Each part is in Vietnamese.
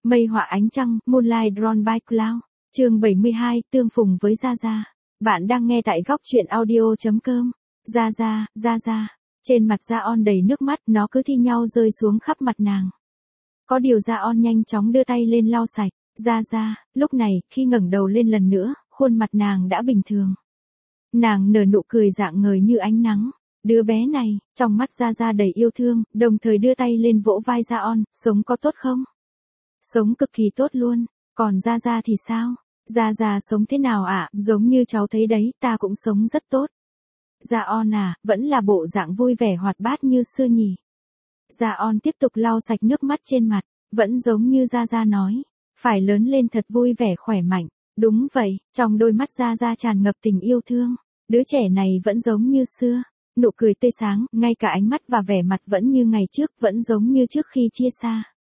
Mây họa ánh trăng, Moonlight Drawn by Cloud. Chương 72, tương phùng với Gia Gia. Bạn đang nghe tại góc truyện audio.com. Gia Gia. Trên mặt Gia On đầy nước mắt, nó cứ thi nhau rơi xuống khắp mặt nàng. Có điều Gia On nhanh chóng đưa tay lên lau sạch. Gia, lúc này, khi ngẩng đầu lên lần nữa, khuôn mặt nàng đã bình thường. Nàng nở nụ cười rạng ngời như ánh nắng. Đứa bé này, trong mắt Gia đầy yêu thương, đồng thời đưa tay lên vỗ vai Gia On, sống có tốt không? Sống cực kỳ tốt luôn, còn Gia thì sao? Gia sống thế nào ạ? Giống như cháu thấy đấy, ta cũng sống rất tốt. Gia On à, vẫn là bộ dạng vui vẻ hoạt bát như xưa nhỉ? Gia On tiếp tục lau sạch nước mắt trên mặt, vẫn giống như Gia nói, phải lớn lên thật vui vẻ khỏe mạnh. Đúng vậy, trong đôi mắt Gia tràn ngập tình yêu thương, đứa trẻ này vẫn giống như xưa. Nụ cười tươi sáng, ngay cả ánh mắt và vẻ mặt vẫn như ngày trước, vẫn giống như trước khi chia xa.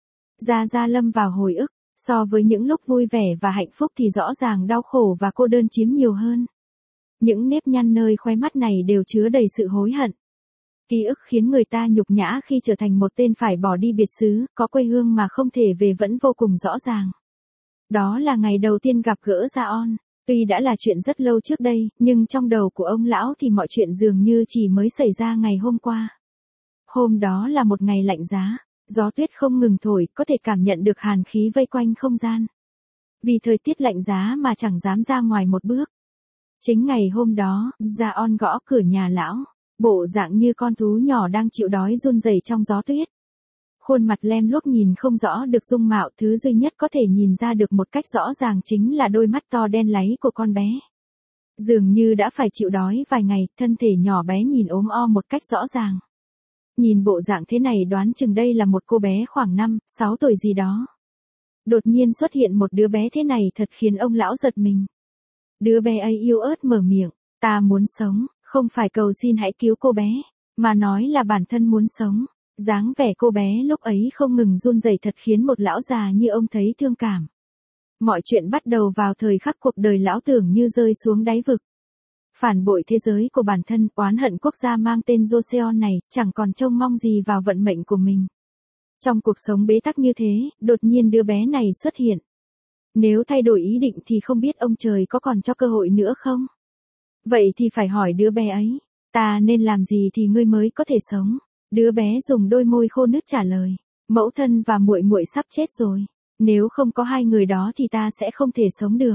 Gia lâm vào hồi ức, so với những lúc vui vẻ và hạnh phúc thì rõ ràng đau khổ và cô đơn chiếm nhiều hơn. Những nếp nhăn nơi khóe mắt này đều chứa đầy sự hối hận. Ký ức khiến người ta nhục nhã khi trở thành một tên phải bỏ đi biệt xứ, có quê hương mà không thể về vẫn vô cùng rõ ràng. Đó là ngày đầu tiên gặp gỡ Gia On. Tuy đã là chuyện rất lâu trước đây, nhưng trong đầu của ông lão thì mọi chuyện dường như chỉ mới xảy ra ngày hôm qua. Hôm đó là một ngày lạnh giá, gió tuyết không ngừng thổi, có thể cảm nhận được hàn khí vây quanh không gian. Vì thời tiết lạnh giá mà chẳng dám ra ngoài một bước. Chính ngày hôm đó, Gia On gõ cửa nhà lão, bộ dạng như con thú nhỏ đang chịu đói run rẩy trong gió tuyết. Khuôn mặt lem luốc nhìn không rõ được dung mạo, thứ duy nhất có thể nhìn ra được một cách rõ ràng chính là đôi mắt to đen láy của con bé. Dường như đã phải chịu đói vài ngày, thân thể nhỏ bé nhìn ốm o một cách rõ ràng. Nhìn bộ dạng thế này đoán chừng đây là một cô bé khoảng 5-6 tuổi gì đó. Đột nhiên xuất hiện một đứa bé thế này thật khiến ông lão giật mình. Đứa bé ấy yếu ớt mở miệng, ta muốn sống, không phải cầu xin hãy cứu cô bé, mà nói là bản thân muốn sống. Dáng vẻ cô bé lúc ấy không ngừng run rẩy thật khiến một lão già như ông thấy thương cảm. Mọi chuyện bắt đầu vào thời khắc cuộc đời lão tưởng như rơi xuống đáy vực. Phản bội thế giới của bản thân, oán hận quốc gia mang tên Joseon này, chẳng còn trông mong gì vào vận mệnh của mình. Trong cuộc sống bế tắc như thế, đột nhiên đứa bé này xuất hiện. Nếu thay đổi ý định thì không biết ông trời có còn cho cơ hội nữa không? Vậy thì phải hỏi đứa bé ấy, ta nên làm gì thì ngươi mới có thể sống? Đứa bé dùng đôi môi khô nứt trả lời, mẫu thân và muội muội sắp chết rồi, nếu không có hai người đó thì ta sẽ không thể sống được.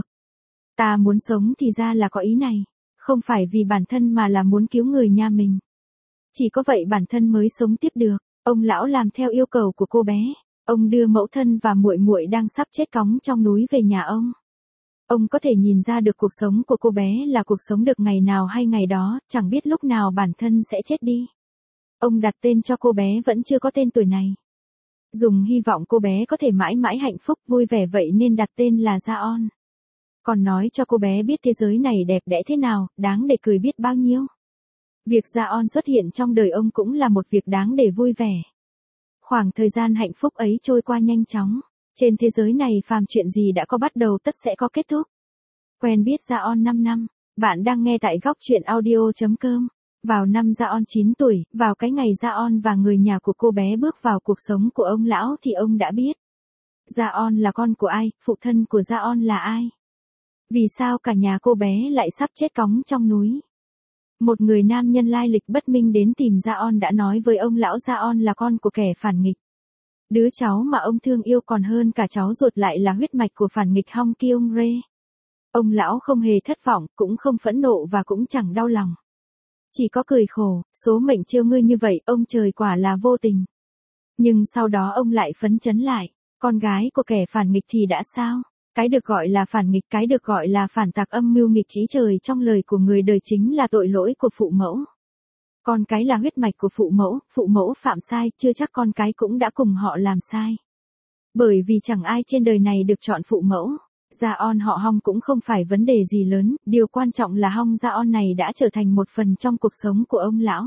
Ta muốn sống thì ra là có ý này, không phải vì bản thân mà là muốn cứu người nhà mình. Chỉ có vậy bản thân mới sống tiếp được. Ông lão làm theo yêu cầu của cô bé, ông đưa mẫu thân và muội muội đang sắp chết cóng trong núi về nhà ông. Ông có thể nhìn ra được cuộc sống của cô bé là cuộc sống được ngày nào hay ngày đó, chẳng biết lúc nào bản thân sẽ chết đi. Ông đặt tên cho cô bé vẫn chưa có tên tuổi này. Dùng hy vọng cô bé có thể mãi mãi hạnh phúc vui vẻ vậy nên đặt tên là Gia On. Còn nói cho cô bé biết thế giới này đẹp đẽ thế nào, đáng để cười biết bao nhiêu. Việc Gia On xuất hiện trong đời ông cũng là một việc đáng để vui vẻ. Khoảng thời gian hạnh phúc ấy trôi qua nhanh chóng. Trên thế giới này phàm chuyện gì đã có bắt đầu tất sẽ có kết thúc. Quen biết Gia On 5 năm. Bạn đang nghe tại góc truyện audio.com. Vào năm Gia On 9 tuổi, vào cái ngày Gia On và người nhà của cô bé bước vào cuộc sống của ông lão thì ông đã biết. Gia On là con của ai, phụ thân của Gia On là ai? Vì sao cả nhà cô bé lại sắp chết cóng trong núi? Một người nam nhân lai lịch bất minh đến tìm Gia On đã nói với ông lão Gia On là con của kẻ phản nghịch. Đứa cháu mà ông thương yêu còn hơn cả cháu ruột lại là huyết mạch của phản nghịch Hong Kyung-re. Ông lão không hề thất vọng, cũng không phẫn nộ và cũng chẳng đau lòng. Chỉ có cười khổ, số mệnh trêu ngươi như vậy, ông trời quả là vô tình. Nhưng sau đó ông lại phấn chấn lại, con gái của kẻ phản nghịch thì đã sao? Cái được gọi là phản nghịch, cái được gọi là phản tặc âm mưu nghịch ý trời trong lời của người đời chính là tội lỗi của phụ mẫu. Con cái là huyết mạch của phụ mẫu phạm sai, chưa chắc con cái cũng đã cùng họ làm sai. Bởi vì chẳng ai trên đời này được chọn phụ mẫu. Gia On họ Hong cũng không phải vấn đề gì lớn, điều quan trọng là Hong Gia On này đã trở thành một phần trong cuộc sống của ông lão.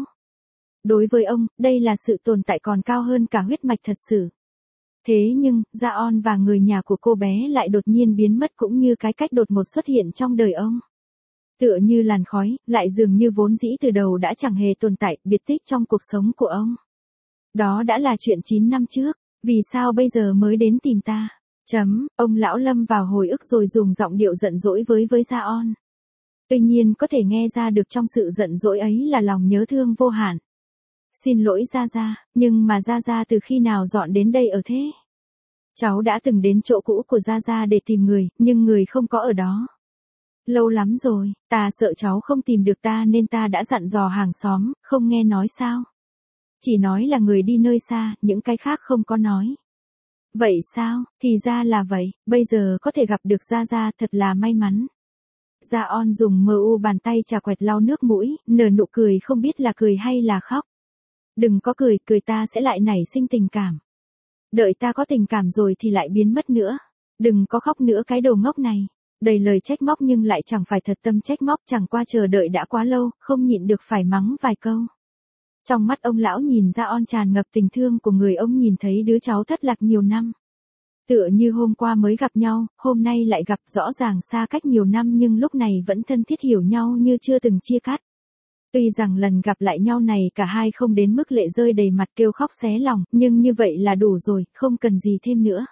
Đối với ông, đây là sự tồn tại còn cao hơn cả huyết mạch thật sự. Thế nhưng, Gia On và người nhà của cô bé lại đột nhiên biến mất cũng như cái cách đột ngột xuất hiện trong đời ông. Tựa như làn khói, lại dường như vốn dĩ từ đầu đã chẳng hề tồn tại, biệt tích trong cuộc sống của ông. Đó đã là chuyện 9 năm trước, vì sao bây giờ mới đến tìm ta? Ông lão lâm vào hồi ức rồi dùng giọng điệu giận dỗi với Gia On. Tuy nhiên có thể nghe ra được trong sự giận dỗi ấy là lòng nhớ thương vô hạn. Xin lỗi Gia Gia, nhưng mà Gia Gia từ khi nào dọn đến đây ở thế? Cháu đã từng đến chỗ cũ của Gia Gia để tìm người, nhưng người không có ở đó. Lâu lắm rồi, ta sợ cháu không tìm được ta nên ta đã dặn dò hàng xóm, không nghe nói sao? Chỉ nói là người đi nơi xa, những cái khác không có nói. Vậy sao, thì ra là vậy, bây giờ có thể gặp được Gia Gia thật là may mắn. Gia On dùng bàn tay chà quẹt lau nước mũi, nở nụ cười không biết là cười hay là khóc. Đừng có cười, cười ta sẽ lại nảy sinh tình cảm. Đợi ta có tình cảm rồi thì lại biến mất nữa. Đừng có khóc nữa cái đồ ngốc này. Đầy lời trách móc nhưng lại chẳng phải thật tâm trách móc, chẳng qua chờ đợi đã quá lâu, không nhịn được phải mắng vài câu. Trong mắt ông lão nhìn Gia On tràn ngập tình thương của người ông nhìn thấy đứa cháu thất lạc nhiều năm. Tựa như hôm qua mới gặp nhau, hôm nay lại gặp, rõ ràng xa cách nhiều năm nhưng lúc này vẫn thân thiết hiểu nhau như chưa từng chia cắt. Tuy rằng lần gặp lại nhau này cả hai không đến mức lệ rơi đầy mặt kêu khóc xé lòng, nhưng như vậy là đủ rồi, không cần gì thêm nữa.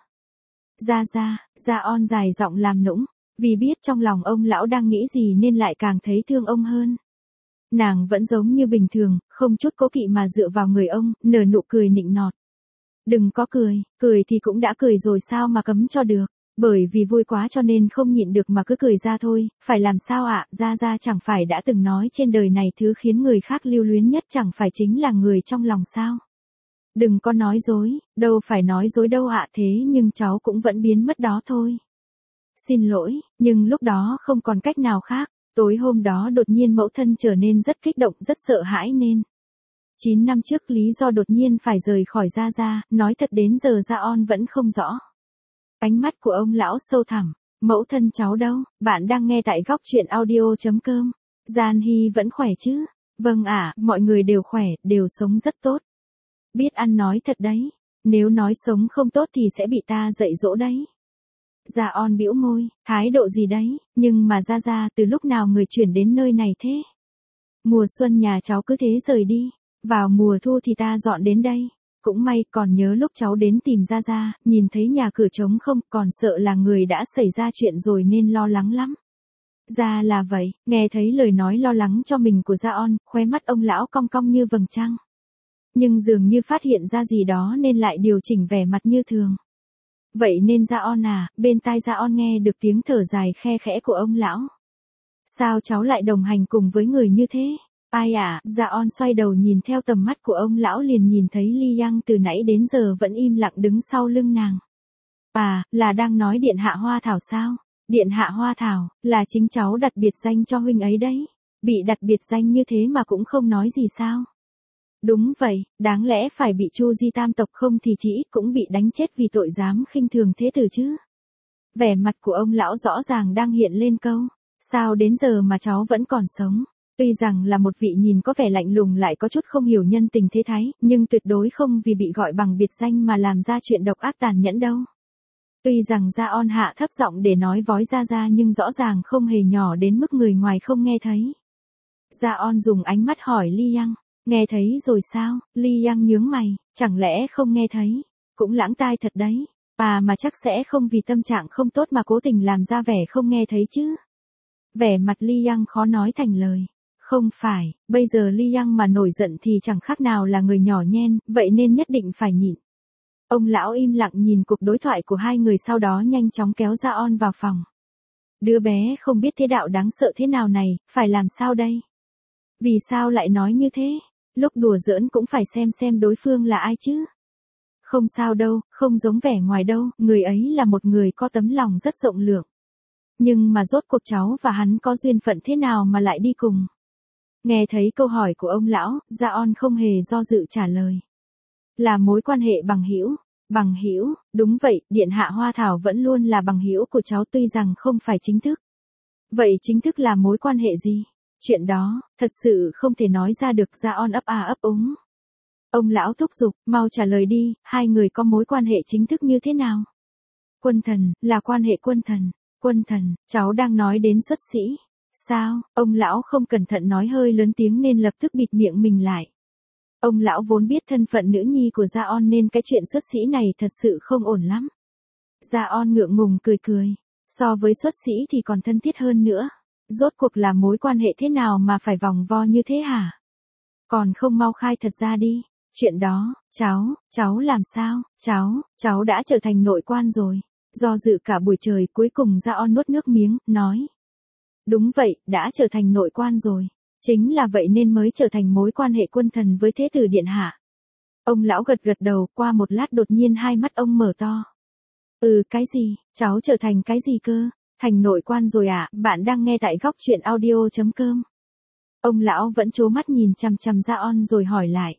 Gia On dài giọng làm nũng, vì biết trong lòng ông lão đang nghĩ gì nên lại càng thấy thương ông hơn. Nàng vẫn giống như bình thường, không chút cố kỵ mà dựa vào người ông, nở nụ cười nịnh nọt. Đừng có cười, cười thì cũng đã cười rồi sao mà cấm cho được, bởi vì vui quá cho nên không nhịn được mà cứ cười ra thôi, phải làm sao ạ? Gia chẳng phải đã từng nói trên đời này thứ khiến người khác lưu luyến nhất chẳng phải chính là người trong lòng sao? Đừng có nói dối, đâu phải nói dối đâu ạ, thế nhưng cháu cũng vẫn biến mất đó thôi. Xin lỗi, nhưng lúc đó không còn cách nào khác, tối hôm đó đột nhiên mẫu thân trở nên rất kích động, rất sợ hãi nên 9 năm trước lý do đột nhiên phải rời khỏi Gia, nói thật đến giờ Gia On vẫn không rõ. Ánh mắt của ông lão sâu thẳm, mẫu thân cháu đâu, bạn đang nghe tại góc truyện audio.com. Gian Hy vẫn khỏe chứ? Vâng ạ, mọi người đều khỏe, đều sống rất tốt. Biết ăn nói thật đấy, nếu nói sống không tốt thì sẽ bị ta dạy dỗ đấy. Gia On bĩu môi, thái độ gì đấy, nhưng mà Gia từ lúc nào người chuyển đến nơi này thế? Mùa xuân nhà cháu cứ thế rời đi, vào mùa thu thì ta dọn đến đây. Cũng may còn nhớ lúc cháu đến tìm Gia, nhìn thấy nhà cửa trống không, còn sợ là người đã xảy ra chuyện rồi nên lo lắng lắm. Ra là vậy, nghe thấy lời nói lo lắng cho mình của Gia On, khóe mắt ông lão cong cong như vầng trăng. Nhưng dường như phát hiện ra gì đó nên lại điều chỉnh vẻ mặt như thường. Vậy nên Gia On à, bên tai Gia On nghe được tiếng thở dài khe khẽ của ông lão. Sao cháu lại đồng hành cùng với người như thế? Ai à, Gia On xoay đầu nhìn theo tầm mắt của ông lão liền nhìn thấy Li Yang từ nãy đến giờ vẫn im lặng đứng sau lưng nàng. À, là đang nói Điện Hạ Hoa Thảo sao? Điện Hạ Hoa Thảo, là chính cháu đặt biệt danh cho huynh ấy đấy. Bị đặt biệt danh như thế mà cũng không nói gì sao? Đúng vậy, đáng lẽ phải bị Chu Di tam tộc không thì chỉ cũng bị đánh chết vì tội dám khinh thường thế tử chứ. Vẻ mặt của ông lão rõ ràng đang hiện lên câu, sao đến giờ mà cháu vẫn còn sống. Tuy rằng là một vị nhìn có vẻ lạnh lùng lại có chút không hiểu nhân tình thế thái, nhưng tuyệt đối không vì bị gọi bằng biệt danh mà làm ra chuyện độc ác tàn nhẫn đâu. Tuy rằng Gia On hạ thấp giọng để nói vói Gia nhưng rõ ràng không hề nhỏ đến mức người ngoài không nghe thấy. Gia On dùng ánh mắt hỏi Li Yang, nghe thấy rồi sao? Li Yang nhướng mày, chẳng lẽ không nghe thấy? Cũng lãng tai thật đấy. Mà chắc sẽ không vì tâm trạng không tốt mà cố tình làm ra vẻ không nghe thấy chứ. Vẻ mặt Li Yang khó nói thành lời. Không phải, bây giờ Li Yang mà nổi giận thì chẳng khác nào là người nhỏ nhen, vậy nên nhất định phải nhịn. Ông lão im lặng nhìn cuộc đối thoại của hai người sau đó nhanh chóng kéo Gia On vào phòng. Đứa bé không biết thế đạo đáng sợ thế nào này, phải làm sao đây? Vì sao lại nói như thế? Lúc đùa giỡn cũng phải xem đối phương là ai chứ. Không sao đâu, không giống vẻ ngoài đâu, người ấy là một người có tấm lòng rất rộng lượng. Nhưng mà rốt cuộc cháu và hắn có duyên phận thế nào mà lại đi cùng? Nghe thấy câu hỏi của ông lão, Gia On không hề do dự trả lời. Là mối quan hệ bằng hữu. Bằng hữu, đúng vậy, Điện Hạ Hoa Thảo vẫn luôn là bằng hữu của cháu tuy rằng không phải chính thức. Vậy chính thức là mối quan hệ gì? Chuyện đó, thật sự không thể nói ra được. Gia On ấp úng. Ông lão thúc giục, mau trả lời đi, hai người có mối quan hệ chính thức như thế nào? Quân thần, là quan hệ quân thần. Quân thần, cháu đang nói đến xuất sĩ. Sao, ông lão không cẩn thận nói hơi lớn tiếng nên lập tức bịt miệng mình lại. Ông lão vốn biết thân phận nữ nhi của Gia On nên cái chuyện xuất sĩ này thật sự không ổn lắm. Gia On ngượng ngùng cười cười. So với xuất sĩ thì còn thân thiết hơn nữa. Rốt cuộc là mối quan hệ thế nào mà phải vòng vo như thế hả? Còn không mau khai thật ra đi. Chuyện đó, cháu làm sao? Cháu đã trở thành nội quan rồi. Do dự cả buổi trời cuối cùng Gia On nuốt nước miếng, nói. Đúng vậy, đã trở thành nội quan rồi. Chính là vậy nên mới trở thành mối quan hệ quân thần với Thế tử điện hạ. Ông lão gật gật đầu, qua một lát đột nhiên hai mắt ông mở to. Cái gì, cháu trở thành cái gì cơ? Thành nội quan rồi à? Bạn đang nghe tại góc truyện audio.com. Ông lão vẫn trố mắt nhìn chằm chằm Gia On rồi hỏi lại.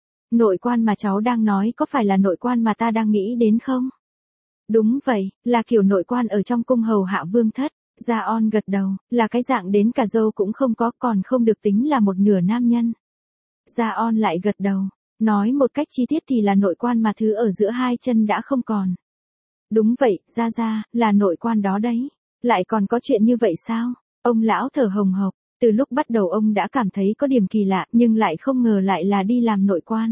Nội quan mà cháu đang nói có phải là nội quan mà ta đang nghĩ đến không? Đúng vậy, là kiểu nội quan ở trong cung hầu hạ vương thất. Gia On gật đầu, là cái dạng đến cả dâu cũng không có, còn không được tính là một nửa nam nhân. Gia On lại gật đầu, nói một cách chi tiết thì là nội quan mà thứ ở giữa hai chân đã không còn. Đúng vậy, Gia, là nội quan đó đấy. Lại còn có chuyện như vậy sao? Ông lão thở hồng hộc, từ lúc bắt đầu ông đã cảm thấy có điểm kỳ lạ, nhưng lại không ngờ lại là đi làm nội quan.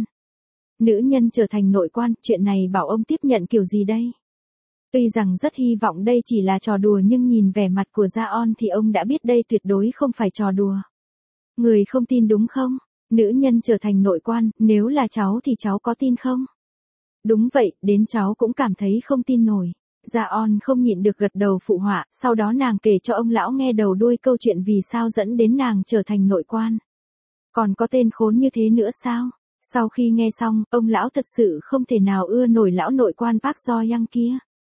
Nữ nhân trở thành nội quan, chuyện này bảo ông tiếp nhận kiểu gì đây? Tuy rằng rất hy vọng đây chỉ là trò đùa nhưng nhìn vẻ mặt của Gia On thì ông đã biết đây tuyệt đối không phải trò đùa. Người không tin đúng không? Nữ nhân trở thành nội quan, nếu là cháu thì cháu có tin không? Đúng vậy, đến cháu cũng cảm thấy không tin nổi. Gia On không nhịn được gật đầu phụ họa, sau đó nàng kể cho ông lão nghe đầu đuôi câu chuyện vì sao dẫn đến nàng trở thành nội quan. Còn có tên khốn như thế nữa sao? Sau khi nghe xong, ông lão thật sự không thể nào ưa nổi lão nội quan Park Jo Young kia.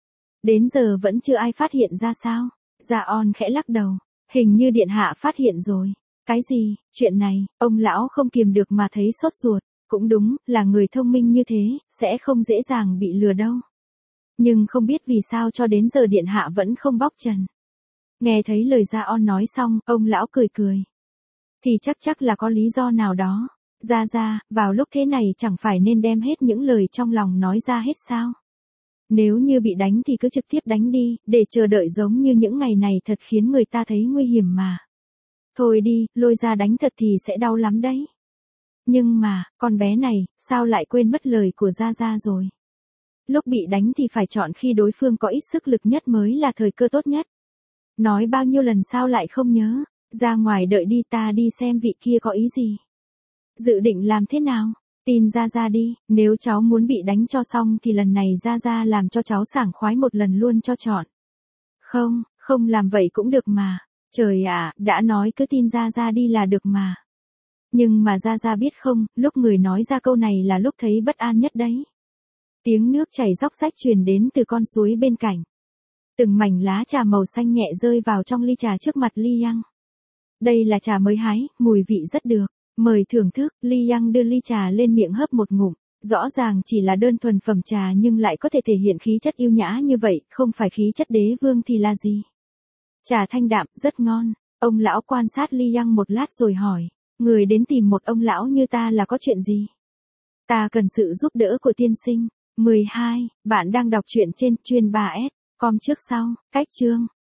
Đến giờ vẫn chưa ai phát hiện ra sao? Gia On khẽ lắc đầu, hình như điện hạ phát hiện rồi. Cái gì, chuyện này, ông lão không kiềm được mà thấy sốt ruột. Cũng đúng, là người thông minh như thế, sẽ không dễ dàng bị lừa đâu. Nhưng không biết vì sao cho đến giờ điện hạ vẫn không bóc trần. Nghe thấy lời Gia On nói xong, ông lão cười cười. Thì chắc là có lý do nào đó. Gia, vào lúc thế này chẳng phải nên đem hết những lời trong lòng nói ra hết sao? Nếu như bị đánh thì cứ trực tiếp đánh đi, để chờ đợi giống như những ngày này thật khiến người ta thấy nguy hiểm mà. Thôi đi, lôi ra đánh thật thì sẽ đau lắm đấy. Nhưng mà, con bé này, sao lại quên mất lời của Gia rồi? Lúc bị đánh thì phải chọn khi đối phương có ít sức lực nhất mới là thời cơ tốt nhất. Nói bao nhiêu lần sao lại không nhớ, ra ngoài đợi đi, ta đi xem vị kia có ý gì. Dự định làm thế nào? Tin Gia đi, nếu cháu muốn bị đánh cho xong thì lần này Gia làm cho cháu sảng khoái một lần luôn cho chọn. Không làm vậy cũng được mà. Trời ạ, đã nói cứ tin Gia đi là được mà. Nhưng mà Gia biết không, lúc người nói ra câu này là lúc thấy bất an nhất đấy. Tiếng nước chảy róc rách truyền đến từ con suối bên cạnh. Từng mảnh lá trà màu xanh nhẹ rơi vào trong ly trà trước mặt Li Yang. Đây là trà mới hái, mùi vị rất được. Mời thưởng thức, Li Yang đưa ly trà lên miệng hớp một ngụm. Rõ ràng chỉ là đơn thuần phẩm trà nhưng lại có thể thể hiện khí chất yêu nhã như vậy, không phải khí chất đế vương thì là gì? Trà thanh đạm, rất ngon. Ông lão quan sát Li Yang một lát rồi hỏi. Người đến tìm một ông lão như ta là có chuyện gì? Ta cần sự giúp đỡ của tiên sinh. 12. Bạn đang đọc truyện trên Chuyên 3S. Com trước sau. Cách chương.